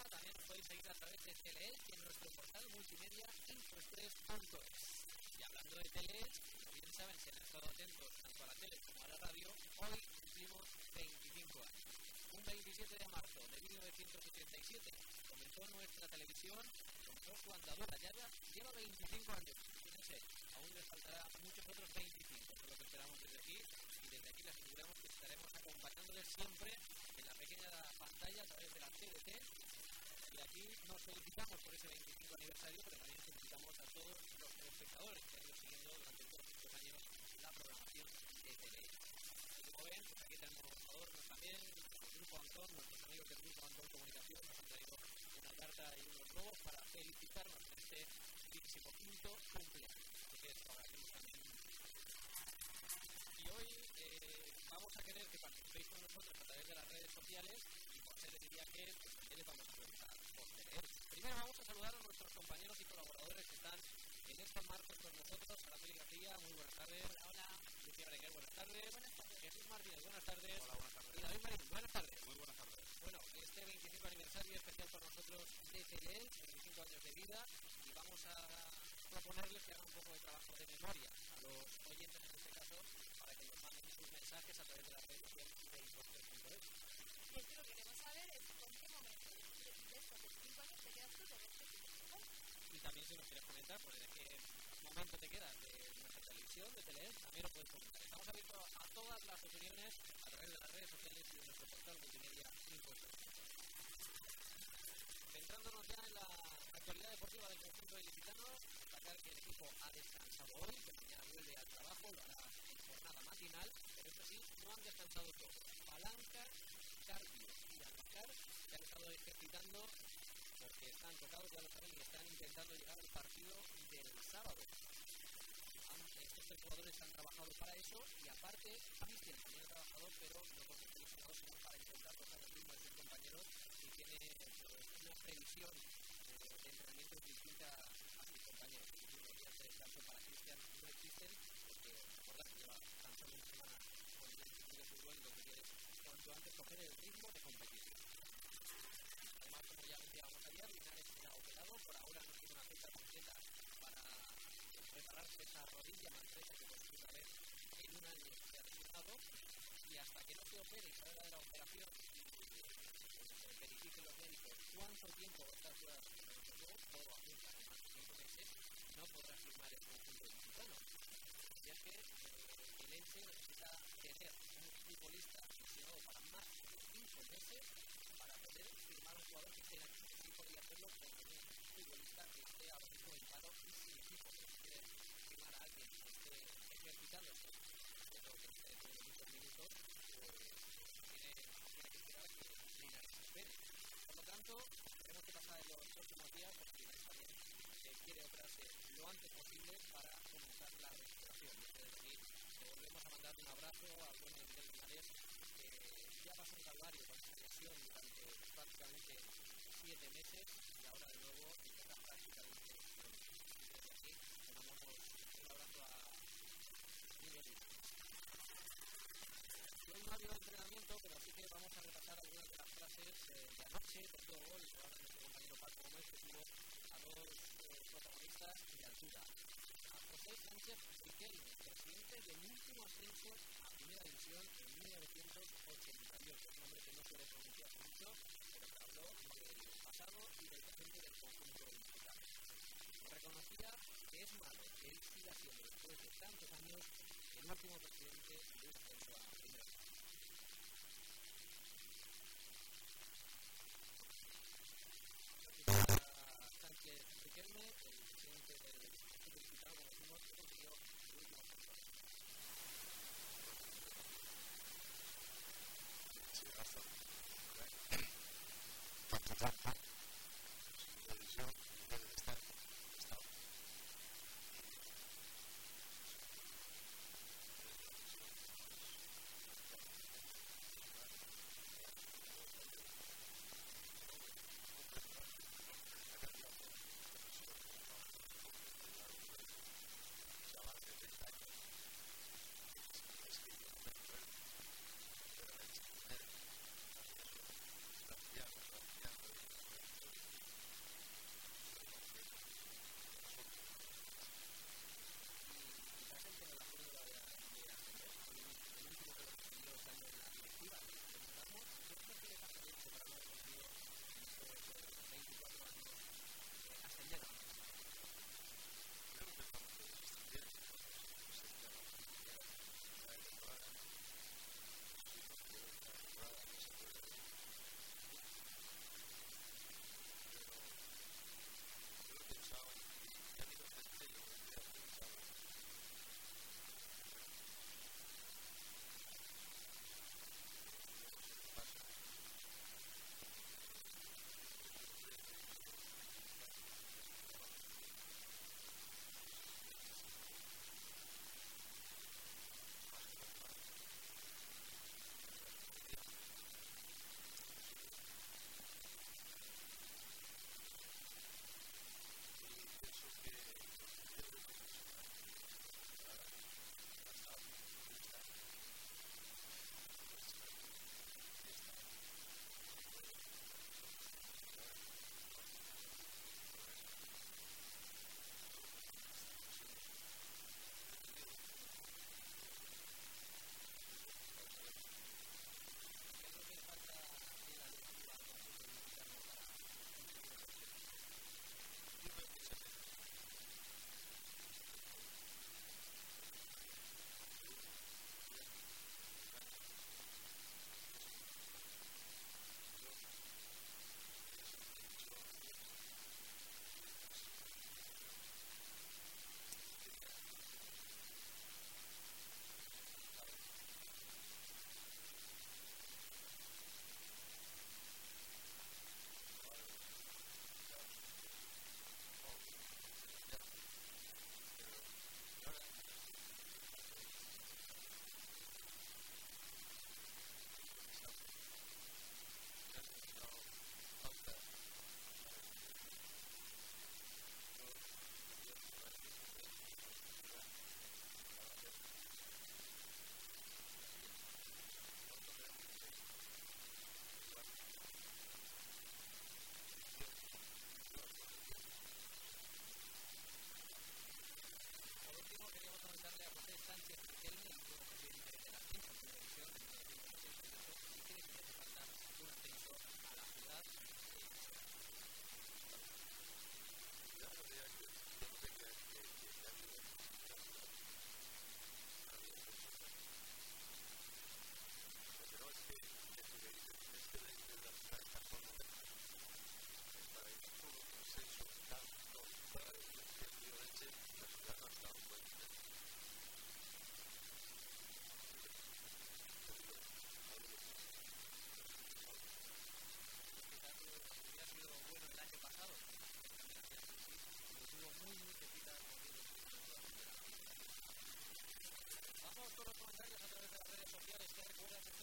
también nos podéis seguir a través de Teleelch y en nuestro portal multimedia infoestrés.es. Y hablando de Teleelch, como bien saben, si han estado atentos tanto a la tele como a la radio, hoy cumplimos 25 años. Un 27 de marzo de 1977 comenzó nuestra televisión, comenzó su andadura, ya lleva 25 años. Fíjense, aún les faltará muchos otros 25, es lo que esperamos desde aquí, y desde aquí les aseguramos que estaremos acompañándoles siempre en la pequeña pantalla a través de la TDT. Y aquí nos felicitamos por ese 25 aniversario, pero también felicitamos a todos los espectadores que han ido siguiendo durante todos estos años la programación de Teleelch. Como ven, pues aquí tenemos adornos también, el Grupo Antón, nuestros amigos del Grupo Antón Comunicación nos han traído una carta y unos globos para felicitarnos en este 15º cumpleaños. Así que esto agradecemos también. Y hoy vamos a querer que participéis con nosotros a través de las redes sociales, y por ser el día que pues, también les vamos a preguntar por Teleelch. Primero vamos a saludar a nuestros compañeros y colaboradores que están en esta marcha con nosotros. Araceli García, muy buenas tardes. Hola, hola. Lucía Berenguer, buenas tardes. Buenas tardes. Jesús Martínez, buenas tardes. Hola, buenas tardes. Y David Marín, buenas tardes. Muy buenas tardes. Bueno, este 25 aniversario especial para nosotros de Teleelch, 25 años de vida, y vamos a proponerles que hagan un poco de trabajo de memoria a los oyentes en este caso, para que nos manden sus mensajes a través de las redes sociales de infoestrés.es. Y es que lo que queremos saber es con qué momento de estos 25 años te quedas tú de este tipo. Y también si nos quieres comentar, pues de qué momento te quedas de nuestra televisión, de Teleelch, también lo puedes comentar. Estamos abiertos a todas las opiniones a través de las redes sociales y de nuestro portal multimedia infoestrés. Centrándonos ya en la actualidad deportiva del conjunto ilicitano, destacar que el equipo ha descansado hoy, que mañana vuelve al trabajo, lo hará en jornada matinal, pero eso sí, no han descansado todos. Palanca, Carpio y Albacar se han estado ejercitando porque están tocados, ya lo saben, y están intentando llegar al partido del sábado. Estos tres jugadores han trabajado para eso, y aparte Cristian también ha trabajado, pero no porque esté lesionado, sino para intentar tocar el ritmo de sus compañeros, y tiene una previsión de entrenamiento distinta a sus compañeros. Y los días de descanso para Cristian no existen, porque recordad que lleva tan solo una semana con el equipo de fútbol, y lo que quiere es cuanto antes coger el ritmo de competición. Además, como ya decíamos ayer, Linares se ha operado, por ahora no tiene una fecha completa para prepararse esa rodilla maltreta que por primera vez en un año se ha lesionado, y hasta que no se opere y salga de la operación y verifiquen los médicos cuánto tiempo va a estar fuera de los juegos, todo apunta a más de 5 meses, no podrá firmar el conjunto ilicitano. Y es que el Elche necesita tener un futbolista lesionado para más de 5 meses para poder firmar un jugador que esté aquí. Sí podría hacerlo con un futbolista que esté ahora mismo en paro y sin equipo, que quiere firmar a alguien que esté ejercitándose, pero que esté teniendo muchos minutos, pues tiene que esperar a que Linares se espere. Por lo tanto, tenemos que pasar en los próximos días, porque Linares también quiere operarse lo antes posible para comenzar la recuperación. Desde aquí volvemos a mandar un abrazo al buen Miguel Linares, que ya pasó un calvario con esa lesión durante prácticamente 7 meses, y ahora de nuevo empieza prácticamente desde aquí. Le mandamos un abrazo a Miguel. Hoy no ha habido entrenamiento, pero sí que vamos a repasar algunas de las frases de anoche, de todo gol, y ahora nuestro compañero Paco Gómez, que tuvo a dos protagonistas de altura. A José Sánchez Riquelme, presidente del último ascenso a Primera División en 1988. Un hombre que no suele pronunciar mucho, pero que habló del pasado y del presente del conjunto ilicitano. Reconocía que es malo que él siga siendo, después de tantos años, el último presidente de un ascenso a Primera División. Sánchez Riquelme, el presidente del conjunto ilicitano, como decimos, que consiguió el último ascenso. Sí, hasta tanto trampa, la división, nivel del estado.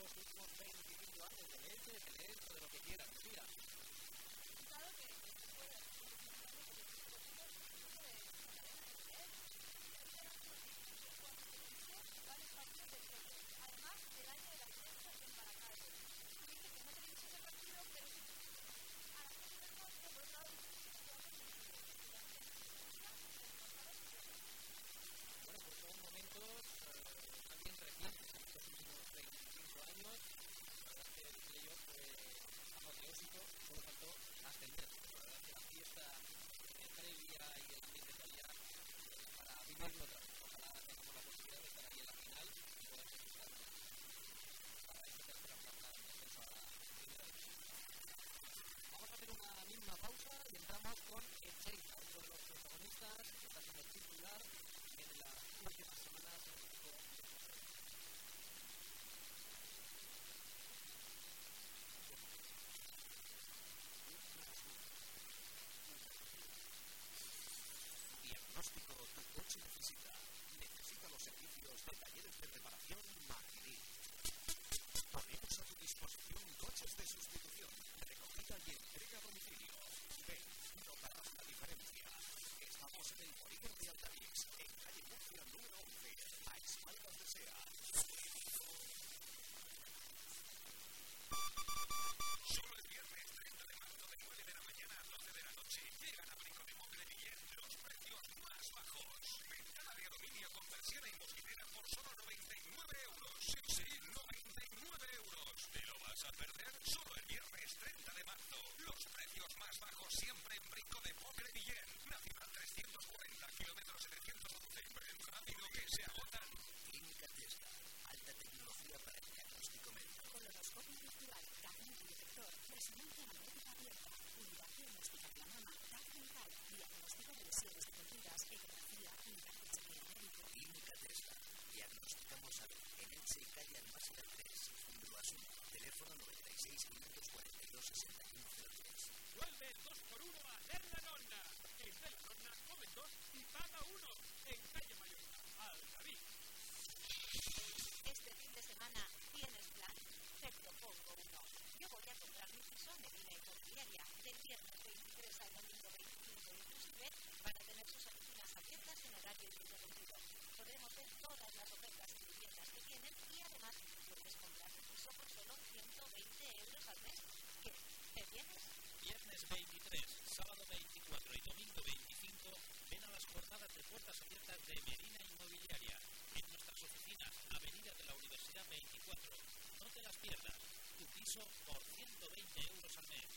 los últimos 25 años del Elche, del Elche, de lo que quieran. Mira. Claro que se puede hacer un deportivo de varios partidos de fútbol. Además, el año de la fiesta en Maracaibo. Dice que no tenéis ese partido, pero sí a las 7 del noche, por otro lado, bueno, pues son momentos también recientes en estos últimos 25 años. La verdad es que el playoff fue apoteósico, solo faltó ascender. La verdad es que la fiesta previa y el ambiente que había para vivirlo otra vez. Ojalá tengamos la posibilidad de estar ahí en la final y poder disfrutar para esta tercera plaza de descenso a la primera división. Vamos a hacer una mínima pausa y entramos con Echeita, otro de los protagonistas que está siendo titular en las últimas semanas en el equipo. Diagnóstico tu coche necesita. Necesita los servicios de talleres de reparación Marguerite. Ponemos a tu disposición coches de sustitución, recogida y entrega a domicilio. Ven, notarás la diferencia. Estamos en el polígono de Altavix, en calle Murcia número 11, a espaldas de SEA. Solo el viernes 30 de marzo de 9 de la mañana a 12 de la noche llegan a Brico de Mocle Guillén los precios más bajos. Ventana de aluminio con persiana y mosquitera por solo 99 euros. Sí, 99 euros. ¿Te lo vas a perder? Solo el viernes 30 de marzo. Los precios más bajos siempre en Brico de Mocle Guillén. Nacional 340, kilómetros 711. Ven rápido que se agotan. Clínica Tesla. Alta tecnología para el diagnóstico médico. Colonoscopio virtual, gabinete detector, resonancia magnética abierta, unidad diagnóstica de la mama, TAC mental, diagnóstico de lesiones deportivas, ecografía, unidad de chequeo médico. Clínica Tesla. Diagnosticamos a ver en Elche, calle Almásira 3, Fundro Asun. Teléfono 96 542 6103. Vuelve el 2x1 a hacer la nonna. En la nonna comen 2 y paga 1. En calle Mallorca, Altavix. Este fin de semana, ¿tienes plan? Te propongo uno. Yo voy a comprar mi piso en Medina Inmobiliaria. Del viernes 23 al domingo 25 inclusive, van a tener sus oficinas abiertas en horario interrumpido. Podremos ver todas las ofertas y viviendas que tienen y además puedes comprar tu piso por solo 120 euros al mes. ¿Qué? ¿Te vienes? Viernes 23, sábado 24 y domingo 25, ven a las jornadas de puertas abiertas de Medina Inmobiliaria, en nuestras oficinas, Avenida de la Universidad 24. No te las pierdas, tu piso por 120 euros al mes.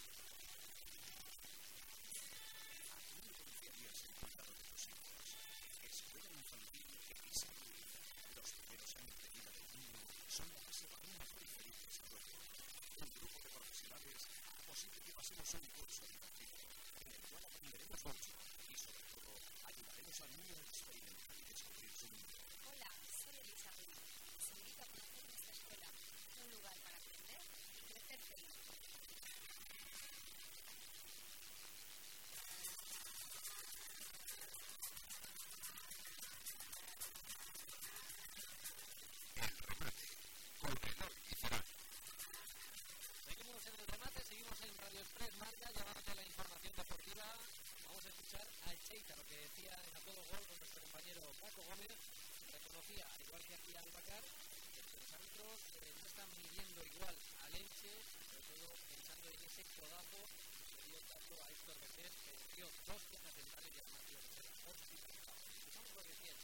Aquí no confiarías el cuidado de tus hijos. Escuela infantil Elisa Ruiz. Los primeros años de vida del niño son la base para un mejor y feliz desarrollo. Un grupo de profesionales hará posible que pasemos un curso educativo en el cual aprenderemos mucho y sobre todo ayudaremos al niño a experimentar y descubrir su mundo. Hola, soy Elisa Ruiz. Os invito a conocer nuestra escuela, un lugar para aprender y crecer feliz. El remate, corredor y Ferán. Seguimos en el remate, seguimos en Radio Express Marca, llevándote la información deportiva. Vamos a escuchar a Echeita, lo que decía en A Todo Gol con nuestro compañero Paco Gómez. Reconocía, igual que aquí al Bacar, que los árbitros no están midiendo igual al Elche, sobre todo pensando en ese codazo que dio tanto a Héctor Valdés, que dio 2 piezas centrales y además dio de ser hospitalizado. Escuchamos lo que decía.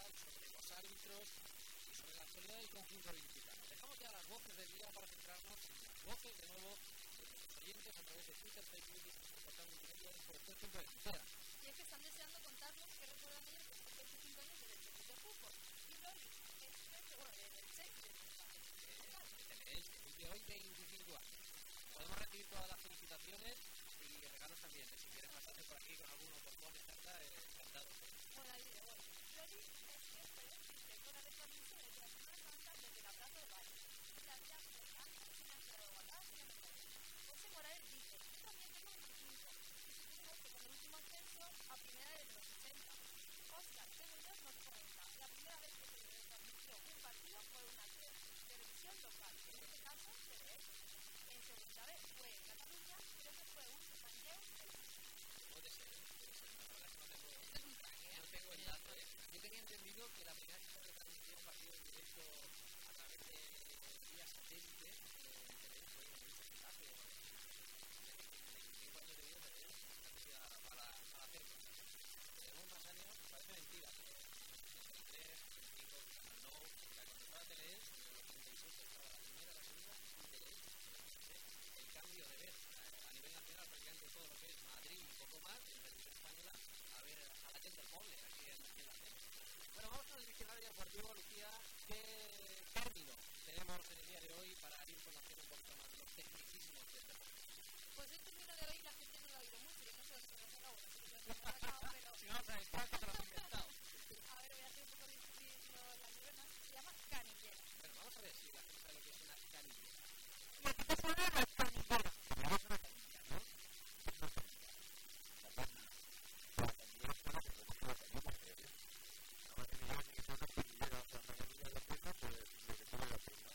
fútbol, sobre los árbitros y sobre la actualidad del conjunto ilicitano. Dejamos ya las voces del día para centrarnos en las voces de nuevo de los oyentes a través de Twitter, Facebook y nuestro portal multimedia de Sport3.es. Y es que están deseando contarnos que recuerdan ellos los 25 años del Elche de fútbol. Y Loli, del Elche y del Elche, de hoy 25 años. Podemos recibir todas las felicitaciones y regalos también. Si quieren pasarse por aquí con alguno bombón, etcétera, encantados. Bueno, ahí diré, bueno. Loli es siempre dice con la transmisión de la Semana Santa desde la Plaza del Valle. La vida por tanto, sin hacer igualdad, sin hacer. José Morales dice, yo también tengo 25. Y supongo que con el último ascenso a primera de los 80. Oscar, Cebollas nos comenta, la primera vez que se transmitió un partido fue una televisión local, en este caso TVS. En segunda vez fue en Cataluña, creo que fue un Sanjeu. Puede ser. La verdad es que no tengo el dato. Yo tenía entendido que la primera vez que se retransmitió un partido en directo a través de vía satélite en TVS fue en el Getafe o en 25 años de vida de él, para hacer cosas. Tenemos más años, parece mentira, pero en 63, 65, no, cuando estaba TVS, en los 36 estaba la primera, la segunda y TVS. El cambio de ver a nivel nacional prácticamente todo lo que es Madrid y poco más en televisión española a ver a la gente del Poble aquí en la tele. Bueno, vamos con el diccionario deportivo, Lucía. ¿Qué término tenemos en el día de hoy para ir conociendo un poquito más los tecnicismos del deporte? Pues el término de hoy la gente no lo ha oído mucho, yo no sé dónde se lo sacaba, no sé si lo he sacado, pero... Si no lo sabes, ¿qué te lo has inventado? A ver, voy a hacer un poco de las neuronas. Se llama canillera. Bueno, vamos a ver si la gente sabe lo que es una canillera. Lo que pasa es la canillera. Como es una canilla, ¿no? Es una canilla. La canilla. La canillera es una que recoge la canilla. Ahora que me llaman que sea una canillera, o sea, una canilla de la pierna, pues lo que toma la pierna.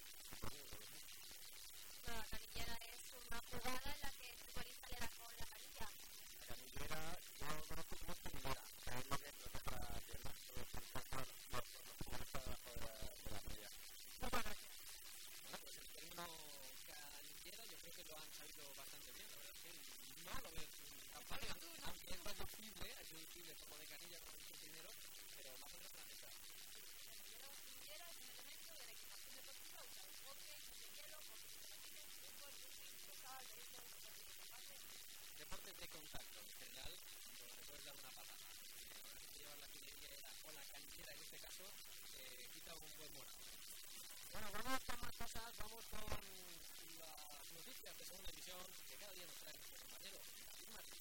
La canillera es una jugada en la que el futbolista le da con la canilla. La canillera, yo lo conozco como canillera, que es lo que es para la pierna, pero es para los futbolistas debajo de la media. Muchas gracias. Bueno, pues el término canillera yo creo que lo han sabido bastante bien, la verdad es que no lo veo tan fácil, aunque es más deducible como de canilla como he dicho primero, pero más o menos la neta. Canillera es un elemento de la equipación deportiva usado en hockey, de hielo, hockey sobre patines, fútbol, rugby, local, béisbol, deportes de combate. Deportes de contacto en general, cuando te puedes dar una patada. Ahora que llevar la canillera o la canillera en este caso, quita un buen morado. Bueno, vamos con más cosas, vamos con las noticias de segunda división que cada día nos trae nuestro compañero David Martín.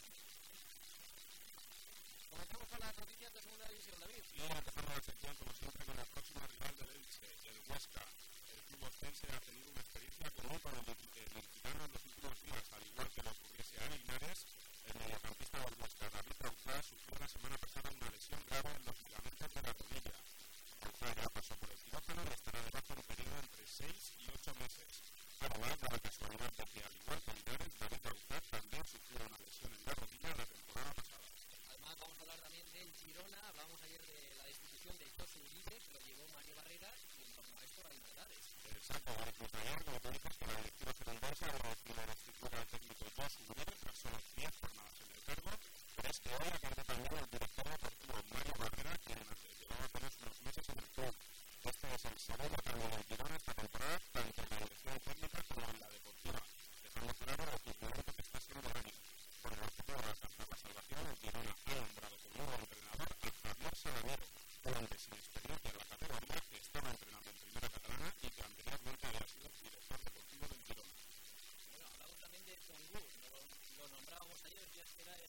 Comenzamos con las noticias de segunda división, David. Y empezamos la sección como siempre con la próxima rival del Elche, el Huesca. El club oscense ha tenido una experiencia común con el ilicitano en los últimos días, al igual que le ocurriese a Linares. El mediocampista del Huesca, David Rauzá, sufrió la semana pasada una lesión grave en los ligamentos de la rodilla. Rauzá ya pasó por el quirófano y estará de baja un periodo entre 6 y 8 meses. Además, da la casualidad de que, al igual que Linares, David Rauzá también sufrió una lesión en la rodilla la temporada pasada. Además, vamos a hablar también del Girona. Hablamos ayer de la destitución de Josu Uribe, que lo llevó Mario Barrera, y en torno a esto hay novedades. Exacto, incluso ayer, como tú dices, que la directiva gerundense ha decidido destituir al técnico Josu Uribe tras solo 10 jornadas en el cargo, pero es que hoy ha cambiado también el director deportivo Mario Barrera, quien llevaba apenas unos meses en el club. Este es el segundo cambio del Girona esta temporada, tanto en la dirección técnica como en la deportiva, dejando claro el cumplimiento que está haciendo el año. Por el objetivo de alcanzar la salvación, el Girona ha nombrado como nuevo entrenador a Javier Sabanero, un hombre sin experiencia en la categoría que estaba entrenando en primera catalana y que anteriormente había sido director deportivo del Girona. Bueno, hablamos también de Tongu, lo nombrábamos ayer, decías que era el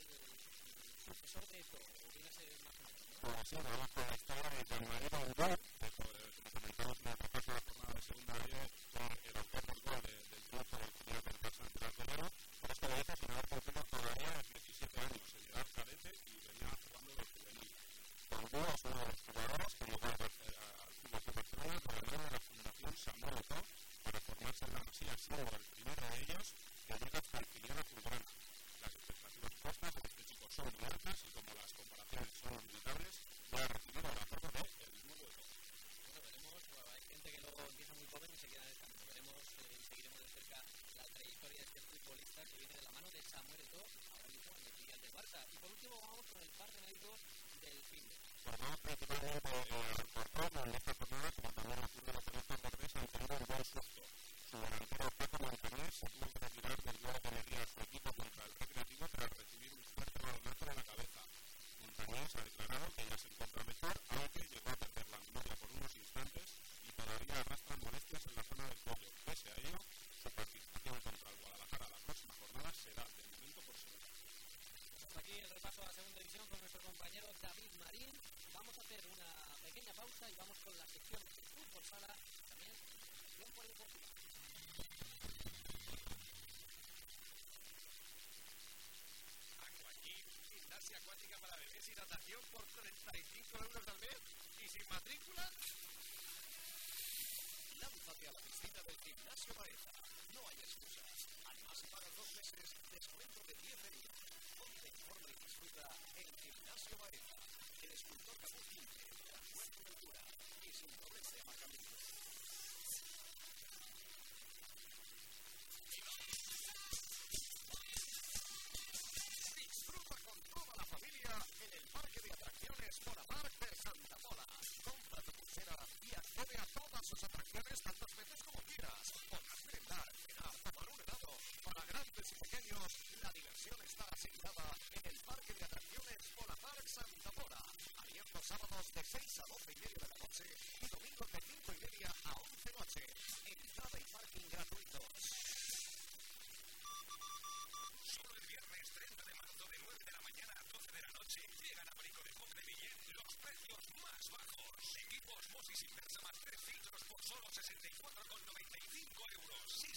sucesor de Eto, o viene a ser más o menos, ¿no? Pues sí, vamos con la historia de Jean-Marie Tongu, que como comentamos en el repaso de la jornada de segunda área, fue el autor del gol del triunfo del Filial del Barça ante el Alcoyano, pero esto lo hizo sin haber cumplido todavía 17 años, en edad cadete y venía jugando de juvenil. Tongu es uno de los jugadores que llegó al Fútbol Club Barcelona por el medio de la Fundación Samuel Eto'o para formarse en la Masía, siendo el primero de ellos que llega hasta el filial azulgrana. Las expectativas puestas de este chico son muy altas y como las comparaciones son limitables, ya ha recibido el apoyo de el nuevo Eto'o. Bueno, veremos, hay gente que luego empieza muy joven y se queda en el camino. Veremos y seguiremos de cerca la trayectoria de este futbolista que viene de la mano de Samuel Eto'o, ahora mismo en el filial del Barça. Y por último vamos con el parte médico del fin de. Pues vamos principalmente solamente Alcorcón en esta jornada, como también el club de la Colección Verde han tenido un buen susto. Su delantero Paco Montañés se tuvo que retirar del duelo que medía a su equipo contra el Recreativo tras recibir un fuerte balonazo en la cabeza. Montañés ha declarado que ya se encuentra mejor, aunque llegó a perder la memoria por unos instantes y todavía arrastra molestias en la zona del cuello. Pese a ello, su participación contra el Guadalajara la próxima jornada será de momento por segunda. Hasta aquí el repaso a la segunda división con nuestro compañero David Marín. Vamos a hacer una pequeña pausa y vamos con la sección de fútbol sala, también sección polideportiva. Aquagym, gimnasia acuática para bebés y natación por 35 euros al mes y sin matrícula. Lánzate a la piscina del Gimnasio Baeza. No hay excusas. Además, si pagas 2 meses, descuento de 10 euros. Ponte en forma y disfruta en Gimnasio Baeza. El escultor Capuz 15, la cuarta altura y sin doblez de aparcamiento. Disfruta con toda la familia en el parque de atracciones Morapark de Santa Pola. Compra tu pulsera y accede a todas sus atracciones tantas veces como quieras. Podrás merendar, cenar, tomar un helado. Para grandes y pequeños, la diversión está asegurada en el parque de atracciones Morapark Santa Pola. Abierto sábados de 6 a 12:30 de la noche y domingos de 5:30 a 11 noche. Entrada y parking gratuitos. Solo el viernes 30 de marzo de 9 de la mañana a 12 de la noche llegan a Perico de Poc de Villén los precios más bajos. Equipos Mosis Inversa más 3 filtros por solo 64,95 euros. Sí,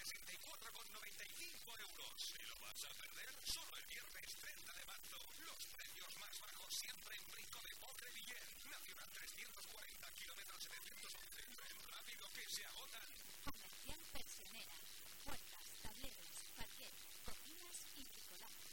64,95 euros. ¿Se lo vas a perder? Solo el viernes 30 de marzo. Los precios más bajos siempre en Perico de Poc de Villén. Nacional 340, kilómetro 711. Ven rápido que se agotan. Comercial Persianera. Puertas, tableros, parquet, cocinas y bricolaje.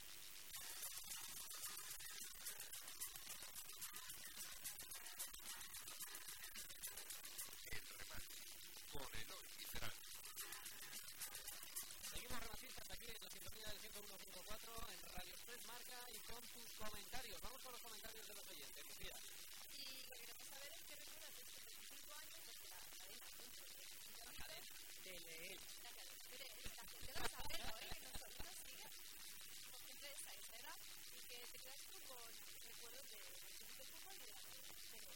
El remate con Eloy Literal. Seguimos rematistas aquí en la sintonía del 101.4 en Radio Express Marca y con tus comentarios. Vamos con los comentarios de los oyentes, Lucía. Y lo que queremos saber es qué recuerdas de estos 25 años desde la cadena Centro De leer. La cadena la gente lo sabe, ¿no? Y que nos sigue. Pues gente de esa edad y que te quedas tú con recuerdos de chiquito fútbol y de la cadena.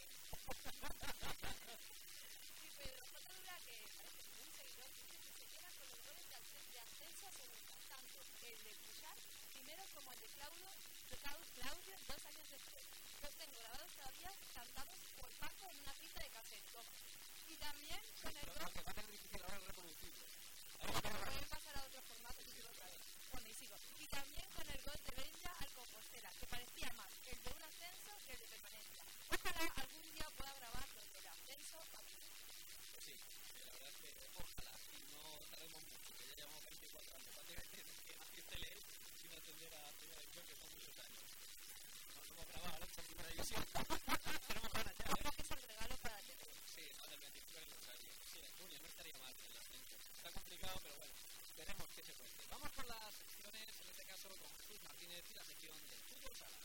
Y Pedro J. Dura, que parece que un seguidor, dice que se queda con los goles de ascenso absoluta, tanto el de Cuchar, primero como el de Claudio 2 años después. Los tengo grabados todavía cantados por Paco en una cita de café. Y también con el gol. Va a ser difícil ahora reproducirlo. Pueden pasar a otros formatos y sigo otra vez. Bueno, y sigo. Y también con el gol de Benja al Compostela, que parecía más el de un ascenso que el de permanencia. Ojalá algún día pueda grabar los del ascenso a mí. Sí, la verdad es que ojalá y no tardemos mucho, que ya llevamos 24 años. Prácticamente que naciste leer sin atender a primera división, que son muchos años. No hemos grabado ahora en primera división. Tenemos ganas ya, Creo que es el regalo para el TV. Sí, más del 25 aniversario. Sí, en junio no estaría mal el ascenso. Está complicado, pero bueno, veremos qué se puede. Vamos con las secciones, en este caso con Jesús Martínez y la sección de fútbol sala.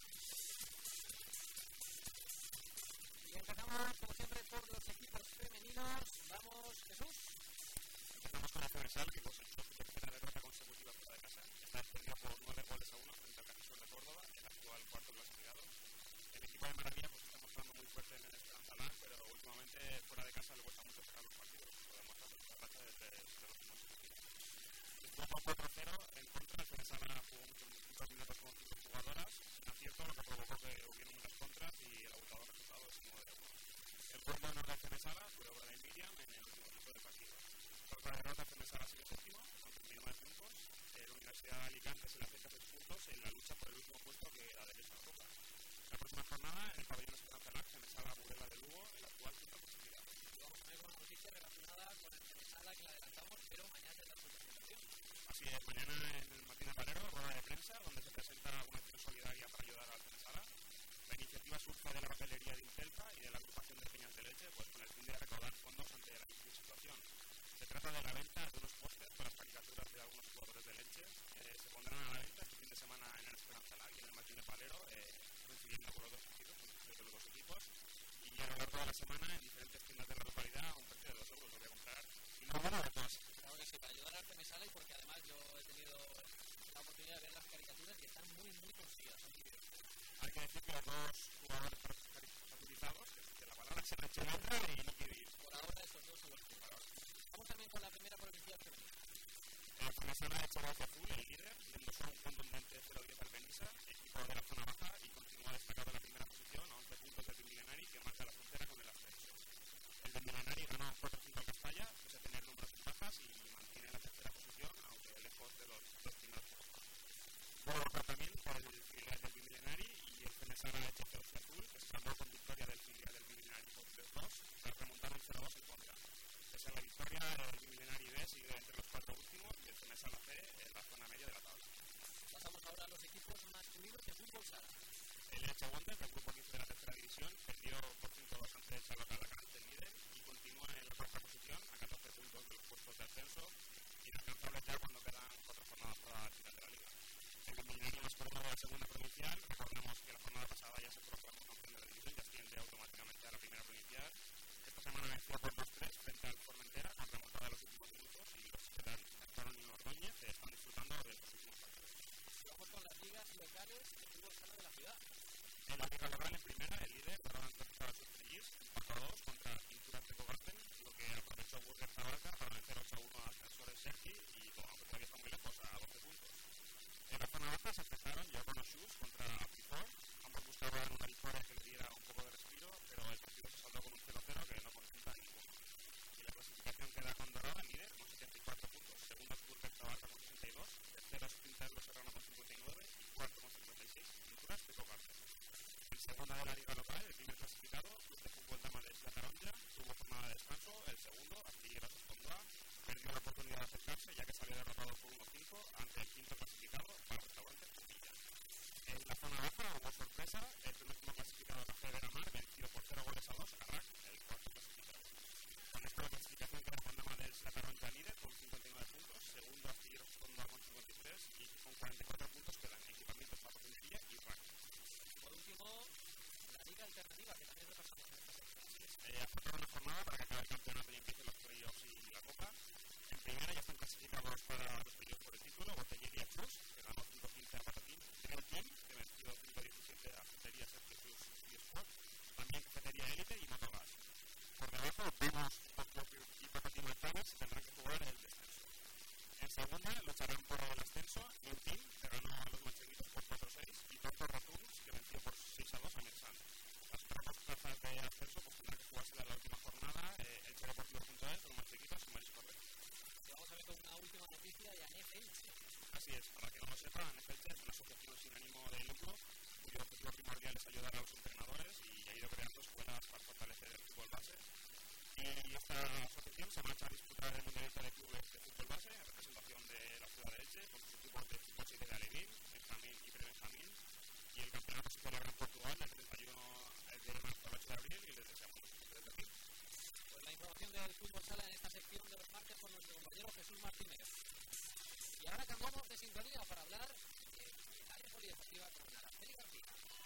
Y empezamos, como siempre, por los equipos femeninos. Vamos, Jesús. Empezamos con la Fuensal, que cosechó su tercera derrota consecutiva fuera de casa. Esta vez perdió por 9-1 frente al Camisol de Córdoba, el actual cuarto clasificado. El equipo de Maravilla pues está mostrando muy fuerte en el Esperanza Land, pero últimamente fuera de casa le cuesta mucho sacar los partidos. Lo demuestra su racha desde los últimos partidos. Después con 4-0 en contra, el Fuensala jugó muchos minutos con 5 jugadoras, sin acierto, lo que provocó que hubiera muchas contras y el abultado resultado es 9-1. El cuerpo de Norte Fuensala fue obra de Miriam en el último minuto de partido. Por otra derrota, Fuensala sigue séptimo, con 39 puntos. La Universidad de Alicante se le acerca 6 puntos en la lucha por el último puesto que da derecho a la Copa. La próxima jornada, en el pabellón Esperanza Land, Fuensala Burela de Lugo, el actual quinta posibilidad. Vamos a ver una noticia relacionada con el Fuensala que la adelantamos, pero mañana tendrá su presentación. Así es, mañana en el Martínez Valero, rueda de prensa, donde se presenta una acción solidaria para ayudar al Fuensala. La iniciativa surge de la papelería de Intelfa y de la agrupación de Peñas de Leche, pues con el fin de recaudar fondos ante la difícil situación. Se trata de la venta de unos pósters con las caricaturas de algunos jugadores de Leche. Se pondrán a la venta este fin de semana en el Esperanza Land y en el Martínez Valero, coincidiendo con los dos partidos, con los dos equipos. Y Chilindra y Nicky Beers. Por ahora estos dos son los primeros. Vamos también con la primera por encima femenina. Fenesara ha hecho hacia azul, el líder, yéndose un contundente 0-10 al Benissa, equipo de la zona baja, y continúa destacado en la primera posición a 11 puntos del Milenari, que marca la frontera con el ascenso. El Milenari ganó 4-5 al Castalla, pese a tener números en bajas, y mantiene la tercera posición, aunque lejos de los dos primeros puestos. Luego también por el filial del Milenari y el Fenesara ha hecho hacia azul, que se salvó con victoria del filial del Milenari por 3-2, tras remontar un 0-2 en contra. Pese a la victoria, el Milenari B sigue entre los 4 últimos y el Fenesara C en la zona media de la tabla. Pasamos ahora a los equipos masculinos de fútbol sala. El Elche Wonders, del grupo 15 de la tercera división, perdió por 5-2 ante el Charlotte Alacant, el líder, y continúa en la cuarta posición a 14 puntos de los puestos de ascenso, inalcanzables ya cuando quedan 4 jornadas para el final de la liga. El Milenari masculino de la segunda provincial, recordemos que la jornada pasada ya se proclamó campeón de la división y asciende automáticamente a la primera provincial. Esta semana venció por 2-3 frente al Formentera, con remontada de los últimos minutos, y los que Carón y Ordóñez están disfrutando de los últimos partidos. Vamos con las ligas locales de fútbol sala de la ciudad. En la liga local, en primera, el líder lograron empezar a sus trillis, 4-2 contra Pinturas de Cogarten, lo que aprovechó Burger Tabarca para vencer 8-1 a Ascensores Sergi y, aunque todavía está muy lejos, a 12 puntos. En la zona baja se enfrentaron Giacomo Shoes contra Aprifor. Ambos buscaban una victoria que le diera un poco de respiro, pero el partido se saldó con un 0-0 que no contenta a ninguno. Y la clasificación queda con Dorada, líder, con 74 puntos. Segundo es Burger Tabarca con 62. Tercero es Pinter Los Serrano con 59. Y cuarto con 56. Pinturas de Cogarten. El segundo de la liga local, el primer clasificado, Club de Fútbol Dama de Isla Taronja, tuvo jornada de descanso. El segundo, Astilleros Esponda, perdió la oportunidad de acercarse ya que se había derrotado por 1-5 ante el quinto clasificado para Restaurantes Pumilla. En la zona baja hubo sorpresa, el penúltimo clasificado Café de la Mar venció por 0-2 a RAC, el cuarto clasificado. Con esto la clasificación queda con Dama de Isla Taronja líder con 59 puntos, segundo Astilleros Esponda con 53 y con 44 puntos quedan Equipamientos La Pacinería y RAC. Por último, la liga alternativa, que también repasamos en esta sección. Falta una jornada para que acabe el campeonato y empiecen los playoffs y la copa. En primera ya están clasificados para los playoffs por el título Botellería Plus, que ganó 5-15 a Patatín, Dream Team, que venció 5-17 a Cafetería Sergio Plus y Sport, también Cafetería Élite y Motogas. Por debajo, Vemos, Popclub y Patatín Altanes tendrán que jugar el descenso. En segunda lucharán por el ascenso New Team, que ganó a los mancheguitos por 4-6, y Tonto Ratuns, que venció por 6-2 a Mersan. Las otras dos plazas de ascenso pues tendrán que jugarse en la última jornada, el Deportivo.es, los mancheguitos y Maris Correa. Y vamos a ver con una última noticia de ANEF Elche. Así es, para que no lo sepan, ANEF Elche es una asociación sin ánimo de lucro, cuyo objetivo primordial es ayudar a los entrenadores y ha ido creando escuelas para fortalecer el fútbol base. Y esta asociación se marcha a disputar el Mundialito de Clubes de Fútbol Base en representación de la ciudad de Elche, con sus equipos de fútbol 7 de Alevín, Benjamín y Pre-Benjamín. Y el campeonato se celebrará en Portugal del 31 de marzo al 8 de abril y les deseamos desde aquí. Pues la información del fútbol sala en esta sección de los martes con nuestro compañero Jesús Martínez. Y ahora cambiamos de sintonía para hablar de la área polideportiva con Araceli García.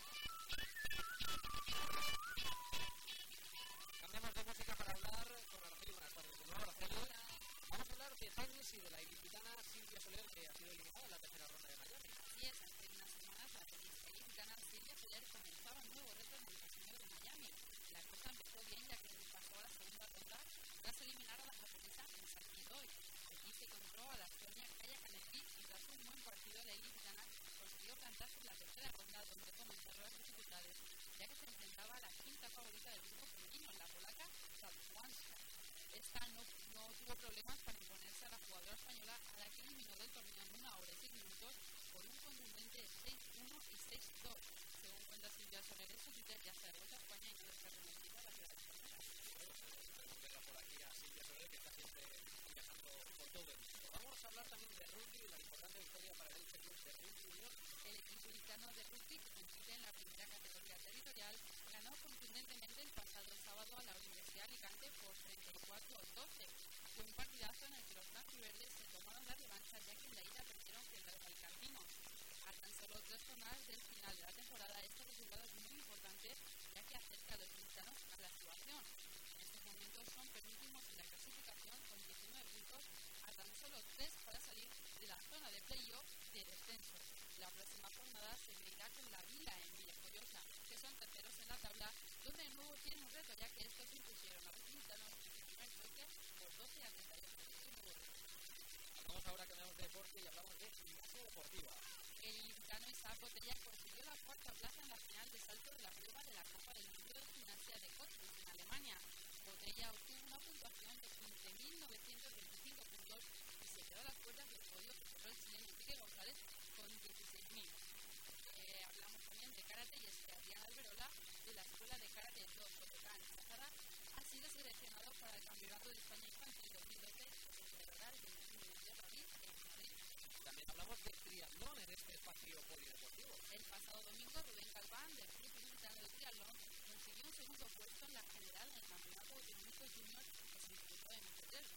Cambiamos de música para hablar con Araceli. Buenas tardes, de nuevo, Araceli. Vamos a hablar de tenis y de la ilicitana Silvia Soler, que ha sido eliminada en la tercera ronda de Miami. Así es, hace unas semanas la tenista ilicitana Silvia Soler comenzaba un nuevo reto en el torneo de Miami. La cosa empezó bien ya que pasó a la segunda ronda tras eliminar a la japonesa Misaki Doi. Allí se encontró a la estonia Kaya Kaneki y tras un buen partido la ilicitana consiguió plantarse en la tercera ronda donde comenzaron las dificultades ya que se enfrentaba a la quinta favorita del grupo femenino, la polaca Sabuanska. Esta no tuvo problemas para imponerse a la jugadora española a la que eliminó del torneo en 1 hora y 6 minutos por un contundente 6-1 y 6-2. Según cuenta Silvia Soler en su Twitter, ya se ha vuelto a España y no está removida a la ciudad española. Podemos verla por aquí a Silvia Soler, que está siempre viajando por todo el mundo. Vamos a hablar también de rugby y la importante victoria para el Elche Club de Rugby Unión. El equipo ilicitano de rugby, que compite en la primera categoría territorial, ganó contundentemente el pasado sábado a la Universidad de Alicante por 34-12. Fue un partidazo en el que los blanquiverdes se tomaron la revancha ya que en la ida perdieron frente a los alicantinos. A tan solo 2 jornadas del final de la temporada, este resultado es muy importante ya que acerca a los ilicitanos a la situación. En estos momentos son penúltimos en la clasificación con 19 puntos, a tan solo 3 para salir de la zona de playoff de descenso. La próxima jornada se medirá con la Vila en Villajoyosa, que son terceros en la tabla, donde de nuevo tienen un reto ya que estos deporte y hablamos de gimnasia deportiva. El ilicitano Isaac Botella consiguió la cuarta plaza en la final de salto de la prueba de la Copa del Mundo de Gimnasia de Cottbus en Alemania. Botella obtuvo una puntuación de 15.925 puntos y se quedó a las puertas del podio que cerró el chileno Enrique González con 16.000. Hablamos también de karate y es que Adrián Alberola, de la Escuela de Karate 2 Otocán Zahara, ha sido seleccionado para el Campeonato de España Infantil 2012 que se celebrará el 21 de abril en Madrid. También hablamos de triatlón en este espacio polideportivo. El pasado domingo, Rubén Galván, del Club Ilicitano de Triatlón, consiguió un segundo puesto en la general en el Campeonato Autonómico Junior que se disputó en Montreal.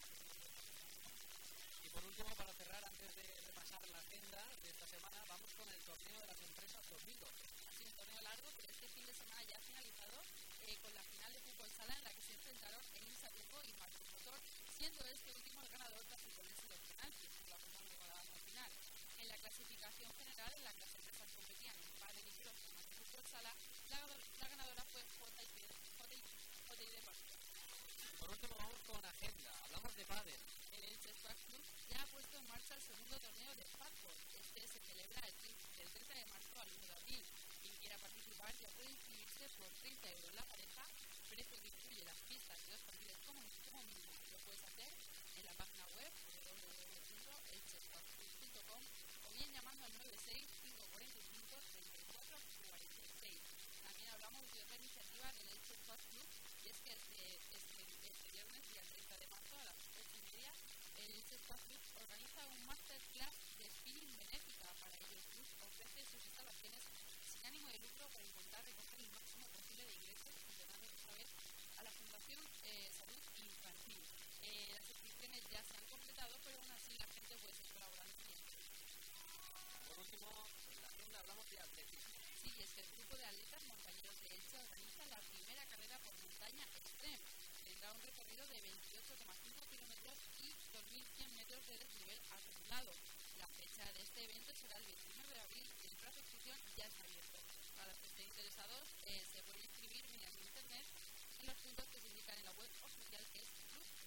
Y por último, para cerrar, antes de repasar la agenda de esta semana, vamos con el torneo de las empresas 2012. Ha sido un torneo largo, pero este fin de semana ya ha finalizado con la final de fútbol sala en la que se enfrentaron Elisa Buco y Marcos Motor, siendo este último el ganador tras imponerse los penaltis, por la al final. En la clasificación general, en la que las empresas competían en pádel y cross con de fútbol sala, la ganadora fue JI de Pastilla. Por último, vamos con agenda. Hablamos de pádel. El Elche Spark Club ya ha puesto en marcha el segundo torneo de Sparkboard. Este se celebra del 30 de marzo al 1 de abril. Quien quiera participar ya puede inscribirse por 30 € la pareja, precio que incluye las pistas de dos partidos como mínimo. Lo puedes hacer en la página web www.elchesparkclub.com o bien llamando al 96 545 34 46. También hablamos de otra iniciativa del Elche Spark Club, y es que este viernes, día 30 de marzo, a las 8:30, el Elche Spark Club organiza un masterclass de spinning benéfica. Para ello, el club ofrece sus instalaciones sin ánimo de lucro para intentar recoger el máximo posible de ingresos y donando esta vez a la Fundación Salud Infantil. Las suscripciones ya se han completado, pero aún así la gente puede seguir colaborando siempre. Por último, en la agenda hablamos de atletismo. Sí, es que el grupo de atletas montañeros de Elche organiza la primera carrera por montaña extreme. Tendrá un recorrido de 28,5 kilómetros y 2.100 metros de desnivel acumulado. La fecha de este evento será el 29 de abril y el plazo de inscripción ya está abierto. Para los que estén interesados, se pueden inscribir mediante internet en los puntos que se indican en la web oficial, que es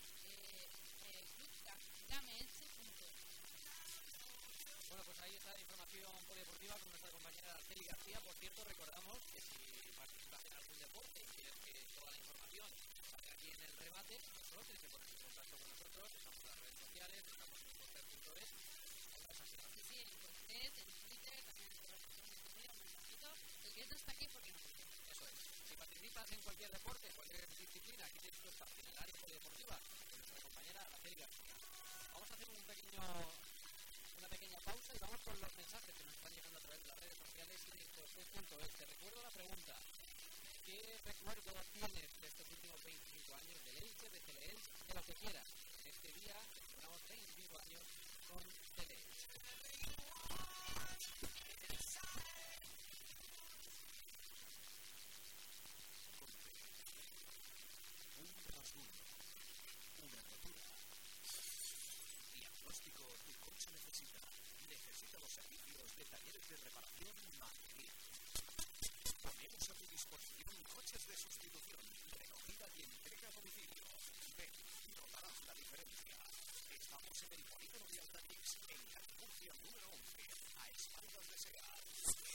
clubgameelche.es. Bueno, pues ahí está la información polideportiva con nuestra compañera Araceli García. Por cierto, recordamos que si participas en algún deporte y quieres que toda la información salga aquí en el rebate, pues solo tienes que ponerte en contacto con nosotros. Estamos en las redes sociales, estamos en coster.es. Sí, en Coster, en Twitter, también en el mensajito. El que no está aquí porque no quiere. Eso es. Si participas en cualquier deporte, cualquier disciplina, aquí tienes tu espacio en el área polideportiva con nuestra compañera Araceli García. Vamos a hacer una pequeña pausa y vamos con los mensajes que nos están llegando a través de las redes sociales y de coster.es. Te recuerdo la pregunta: ¿qué recuerdo tienes de estos últimos 25 años del Elche, de Teleelch, de lo que quieras? En este día celebramos 25 años con Teleelch. Un rasguño, una rotura. Diagnóstico tu coche necesita los servicios de talleres de reparación Madrid. Ponemos a tu disposición coches de sustitución, recogida y entrega a domicilio. Ven y notarás la diferencia. Estamos en el polígono de Aldanix, en calle Murcia número 11, a espaldas de Seat.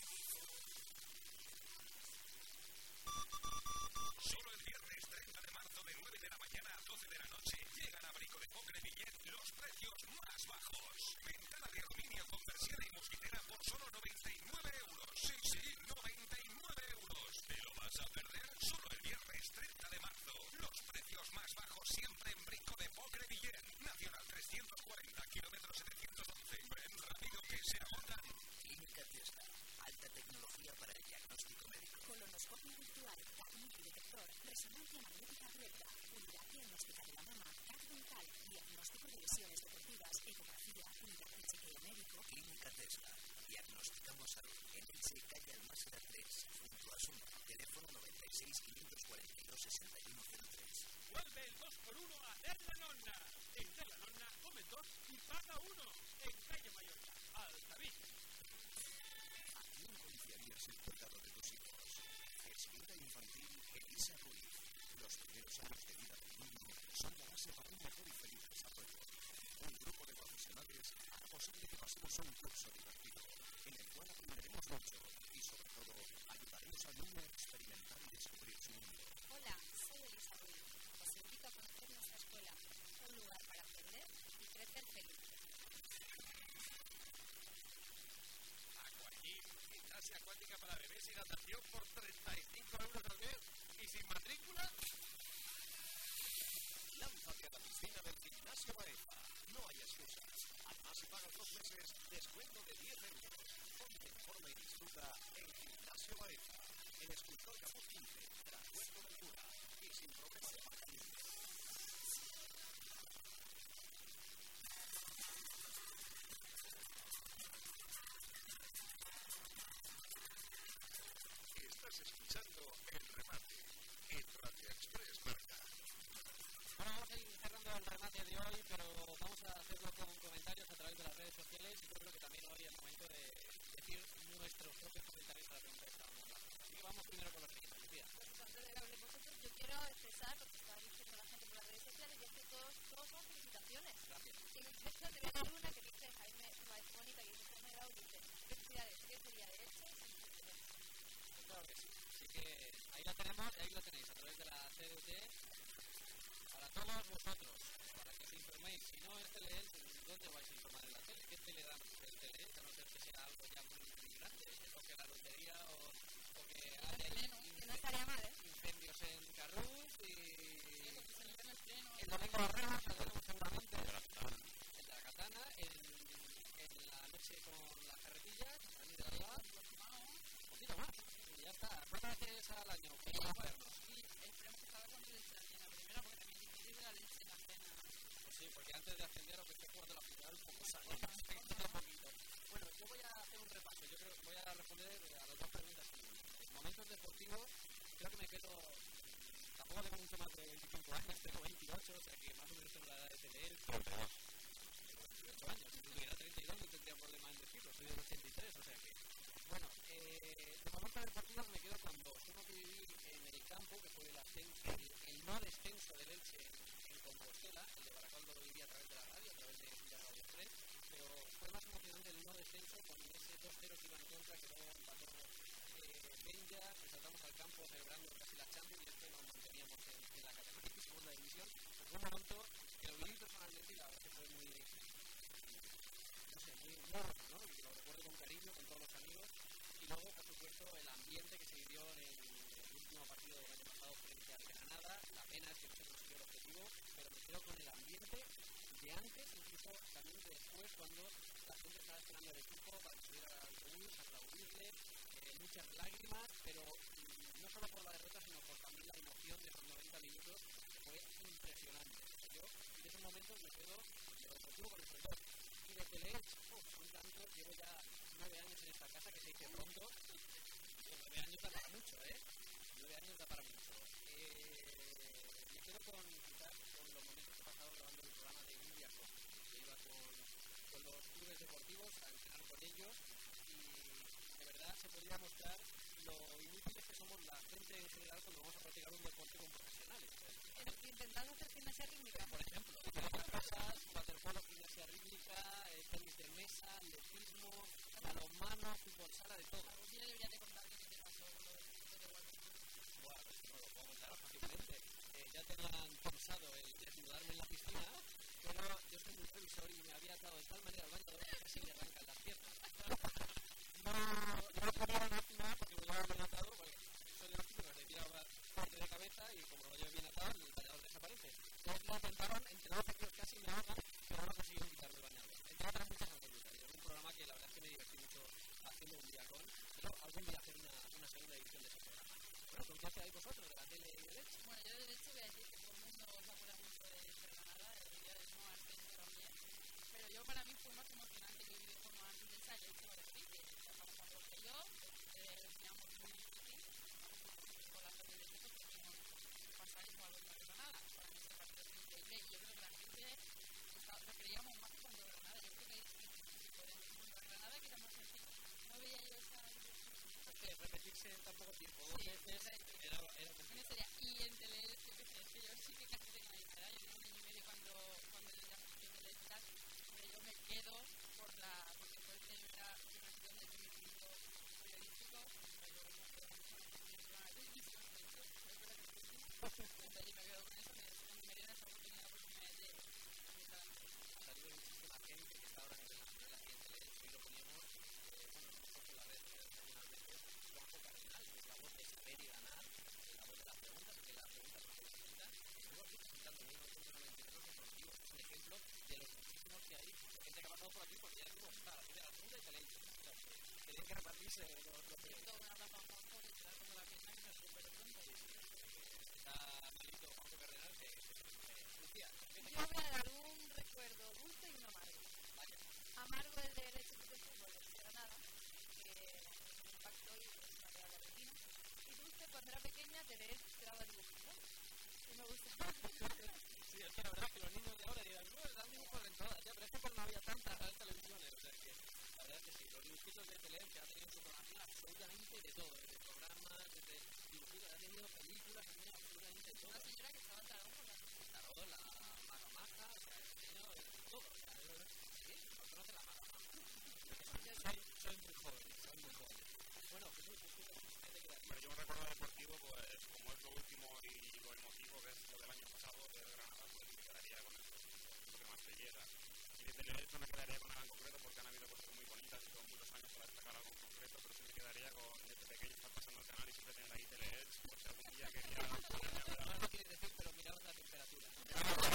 Solo el viernes 30 de marzo de 9 de la mañana a 12 de la noche llegan a Brico de Pocre Millet los precios más bajos. Ventana de aluminio con persiana y mosquitera por solo 99 euros. Sí, 99 euros. ¿Te lo vas a perder? Solo el viernes 30 de marzo. Los precios más bajos siempre en Brico de Pocre Millet. Nacional 340, kilómetros 711. Ven rápido que se agotan. Clínica Tesla. Alta tecnología para el diagnóstico médico. Colonoscopio virtual, TAC multidetector, resonancia magnética abierta, unidad diagnóstica de la mama, TAC dental, diagnóstico de lesiones deportivas, ecografía, unidad de chequeo médico. Clínica Tesla. Diagnosticamos salud. En Elche, calle Almásera 3, junto a Suma. Teléfono 96 542 6103. Vuelve el 2x1 a hacer la nonna. En hacer la nonna, come 2 y paga 1. En calle Mallorca, Altavix. Aquí iniciarías el cuidado de tus hijos. Escuela infantil Elisa Ruiz. Los primeros años de vida del niño son la base para un mejor y feliz desarrollo. Un grupo de profesionales ha posible que pasemos un curso divertido, en el cual aprenderemos mucho y, sobre todo, ayudaremos al niño a experimentar y descubrir su mundo. Hola, soy Elisa Ruiz. Os invito a conocer nuestra escuela, un lugar para aprender y crecer feliz. Aquagym, gimnasia acuática para bebés y natación por 35 euros al mes y sin matrícula. Lánzate a la piscina del Gimnasio Baeza. No hay excusas. Además, si pagas 2 meses, descuento de 10 euros. Ponte en forma y disfruta en Gimnasio Baeza. El escultor Capuz 15, tras Puerto del Cura. Y sin problema de aparcamiento. Estás escuchando El Remate en Radio Express Marca. Bueno, vamos a ir cerrando el remate de hoy, pero vamos a hacerlo con comentarios a través de las redes sociales y yo creo que también hoy es el momento de decir nuestros propios comentarios a la pregunta que estábamos hablando. Así que vamos primero con los siguientes, Lucía. Pues antes de hablar de vosotros, yo quiero expresar lo que estaba diciendo la gente por las redes sociales, y es que todos son felicitaciones. Gracias. En el texto te voy a dar una que dice Jaime Mónica, que dice Jaime Grau, dice felicidades, ¿qué sería de Elche sin tu teléfono? Pues claro que sí. Así que ahí la tenemos y ahí la tenéis a través de la CDT. Para todos vosotros, para que os informéis. Si no es Teleelch, ¿dónde vais a informar en la tele? ¿Qué tele damos del Teleelch? A no ser que sea algo ya muy grande, que toque la lotería o que haya Que no estaría mal, ¿eh? incendios en Carrús y el domingo de Ramos, saldremos seguramente en la Katana, en la noche con las carretillas, en el de la un poquito más, y ya está. ¿Cuántas veces al año? Vamos a vernos. Esperemos que salga con el Elche en la primera, porque también es difícil la Elche en la cena. Pues sí, porque antes de ascender, aunque esté jugando la final, un poco sale, un poquito. Bueno, yo voy a hacer un repaso. Yo creo que voy a responder a las dos preguntas. En momentos deportivos, creo que me quedo. Tampoco tengo mucho más de 25 años, tengo 28, o sea que más o menos tengo la edad de tener. 28 años, si tuviera 32 no tendría problema en decirlo, soy del 83, o sea que. Bueno, de momentos deportivos me quedo con dos. Uno que viví en el campo, que fue el no descenso del Elche en Compostela, el de Baracaldo lo viví a través de la radio, a través de Radio 3, pero fue más emocionante el no descenso con ese 2-0 que iba en contra, que luego empató Benja, que saltamos al campo celebrando casi la Champions y este nos manteníamos en la categoría de segunda división. Fue un momento que lo viví personalmente y la verdad que fue muy morro, ¿no? Y lo recuerdo con cariño, con todos los amigos. Y luego, por supuesto, el ambiente que se vivió en el último partido del año pasado frente al Granada. La pena es que no se consiguió el objetivo, pero me quedo con el ambiente de antes, incluso también de después, cuando la gente estaba esperando al equipo para subir al autobús, aplaudirle, muchas lágrimas, pero no solo por la derrota, sino por también la emoción de esos 90 minutos, que fue impresionante. Yo, en esos momentos, me quedo de lo deportivo con esos dos. Y de Teleelch, son tantos, llevo ya 9 años en esta casa, que se dice pronto. 9 años da para mucho, 9 años da para mucho. Me quedo quizás con los momentos que he pasado grabando el programa de Mediacom, que iba con los clubes deportivos a entrenar con ellos y de verdad se podría mostrar lo inútiles que somos la gente en general cuando vamos a practicar un deporte con profesionales. Intentando hacer gimnasia rítmica. Por ejemplo, cosas, waterpolo, gimnasia rítmica, tenis de mesa, atletismo, balonmano, fútbol sala, de todo. Algún día deberías de contar qué te pasó con lo de waterpolo. Bueno, no lo puedo contar fácilmente. Ya tenían pensado el desnudarme en la piscina, pero yo soy muy previsor y me había atado de tal manera al bañador que casi me arrancan las piernas. No podía nada porque me lo habían atado, porque soy de los tipos que se tiraba parte de cabeza y como lo llevo bien atado, el bañador desaparece. Entonces lo intentaron, entre los que casi me ahogan, pero no consiguieron quitarme el bañador. Entre otras muchas anécdotas. Y es un programa que la verdad es que me divertí mucho haciendo un día pero algún día hacer una segunda edición de ese programa. Bueno, ¿con qué hacéis vosotros de la tele y del Elche? Bueno, yo de hecho voy a decir que todo el mundo se acuerda mucho de Granada, el día del no ascenso también, pero yo para mí fue más emocionante que vivir de forma más intensa el hecho de que cuando yo teníamos muy difícil, con la serie de equipos que teníamos que pasar y jugar contra Granada. Para mí ese partido es increíble y yo creo que la gente lo creíamos más que cuando Granada. Yo creo que si podemos contra Granada que era más sencillo. No veía yo esa que repetirse en tan poco tiempo, 2 veces era complicado. Y en Teleelch, yo qué sé, es que yo sí que casi tengo la misma edad, yo tengo un año y medio cuando le da función de letras, pero yo me quedo por cuando era pequeña Teleelch creaba dibujitos y me gustaba. Sí, es que la verdad es que los niños de ahora dirán, no, dan dibujos en todas, ya, pero es que no había tantas televisiones, o sea que la verdad es que sí, los dibujitos de Teleelch que ha tenido su programación absolutamente de todo, desde programas, desde dibujitos, ha tenido películas, ha tenido absolutamente todo. Una señora que estaba tarón con la Tarón, la Maga Maja, o sea, ha tenido todo, o sea, ¿sí? ¿No conoce la Maga Maja? Soy muy joven, soy muy joven. Bueno, Jesús, ¿qué te queda? Bueno, yo me recuerdo deportivo, pues como es lo último y lo emotivo que es lo del año pasado de Granada, pues me quedaría con eso, lo que más te llega. Y de Teleelch no me quedaría con nada en concreto porque han habido cosas muy bonitas y son muchos años para destacar algo en concreto, pero sí me quedaría con desde pequeño estar pasando el canal y siempre tener ahí Teleelch, por si algún día quería ponerme a ver algo. No lo quieres decir, pero miraos la temperatura, ¿no?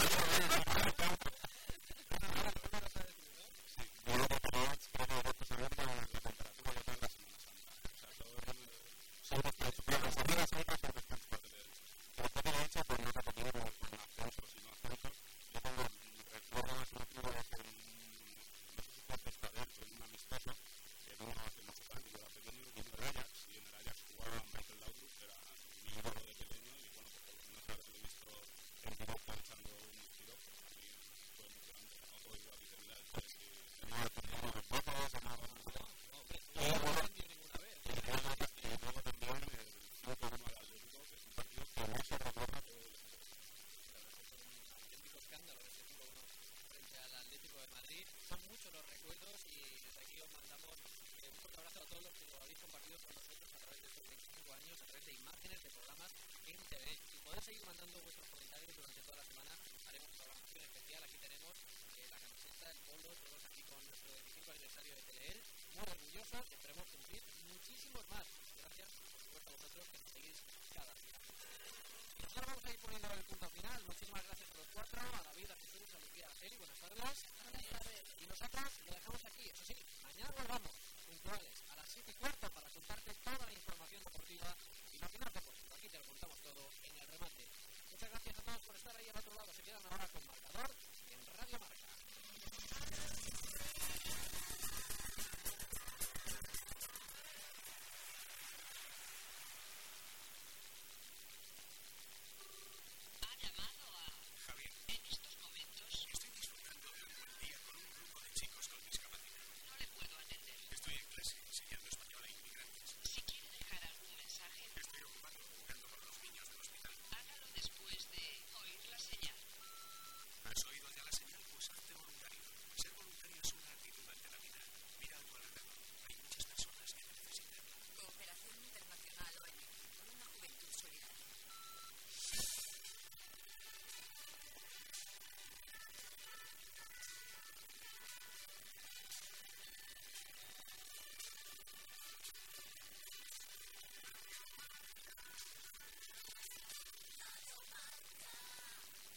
Son muchos los recuerdos y desde aquí os mandamos un fuerte abrazo a todos los que lo habéis compartido con nosotros a través de estos 25 años, a través de imágenes, de programas en TV. Si podéis seguir mandando vuestros comentarios durante toda la semana, haremos programación especial. Aquí tenemos la camiseta, el polo, todos aquí con nuestro 25 aniversario de Teleelch. Muy orgullosos, esperemos cumplir muchísimos más. Gracias, por supuesto, a vosotros que nos seguís cada día. Y nosotros vamos a ir poniendo el punto final. Muchísimas gracias a los cuatro, a David, a Jesús, a Lucía, a Celi. Buenas tardes. Y nosotros lo dejamos aquí, eso sí, mañana volvamos puntuales a las 7:15 para contarte toda la información deportiva y lo que no es deportivo. Aquí te lo contamos todo en el remate. Muchas gracias a todos por estar ahí al otro lado. Se quedan ahora con marcador.